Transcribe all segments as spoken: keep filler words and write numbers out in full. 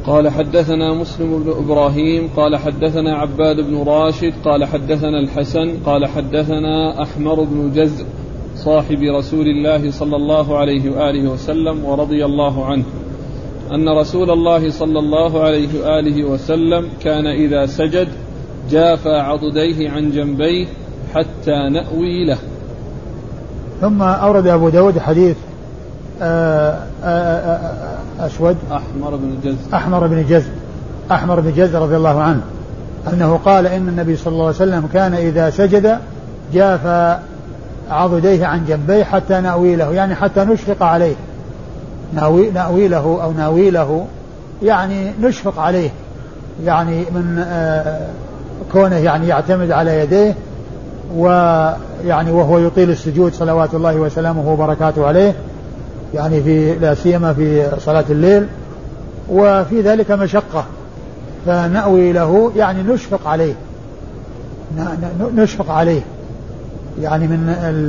قال حدثنا مسلم بن إبراهيم قال حدثنا عباد بن راشد قال حدثنا الحسن قال حدثنا أحمر بن جزء صاحب رسول الله صلى الله عليه وآله وسلم ورضي الله عنه أن رسول الله صلى الله عليه وآله وسلم كان إذا سجد جافى عضديه عن جنبيه حتى نأوي له. ثم أورد أبو داود حديث أسود أحمر بن جزء أحمر بن جزء أحمر بن جزء رضي الله عنه أنه قال إن النبي صلى الله عليه وسلم كان إذا سجد جافى عضديه عن جنبيه حتى نأوي له، يعني حتى نشفق عليه، نأوي, نأوي له أو ناوي له يعني نشفق عليه، يعني من آه كونه يعني يعتمد على يديه ويعني وهو يطيل السجود صلوات الله وسلامه وبركاته عليه، يعني في لا سيما في صلاة الليل، وفي ذلك مشقة، فنأوي له يعني نشفق عليه نشفق عليه يعني من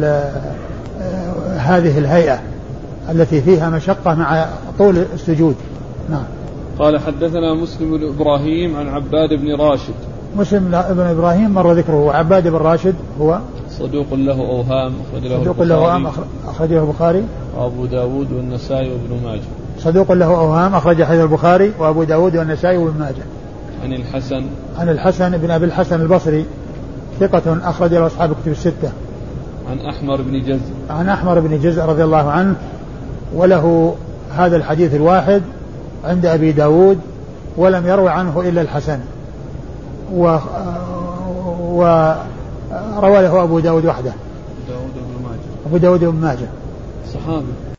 هذه الهيئة التي فيها مشقة مع طول السجود. نعم. قال حدثنا مسلم بن إبراهيم عن عباد بن راشد. مسلم بن إبراهيم مر ذكره. عباد بن راشد هو صدوق له أوهام صدوق له أوهام أخرجه البخاري وأبو داود والنسائي وابن ماجه. صدوق له أوهام أخرج حديث البخاري وأبو داود والنسائي وابن ماجه. عن الحسن عن الحسن بن أبي الحسن البصري ثقة أخرج له أصحاب الكتب الستة. عن أحمر بن جزء عن أحمر بن جزء رضي الله عنه، وله هذا الحديث الواحد عند أبي داود، ولم يروي عنه إلا الحسن، و وروى له أبو داود وحده. داود بن ماجه. أبو داود بن ماجه صحابي.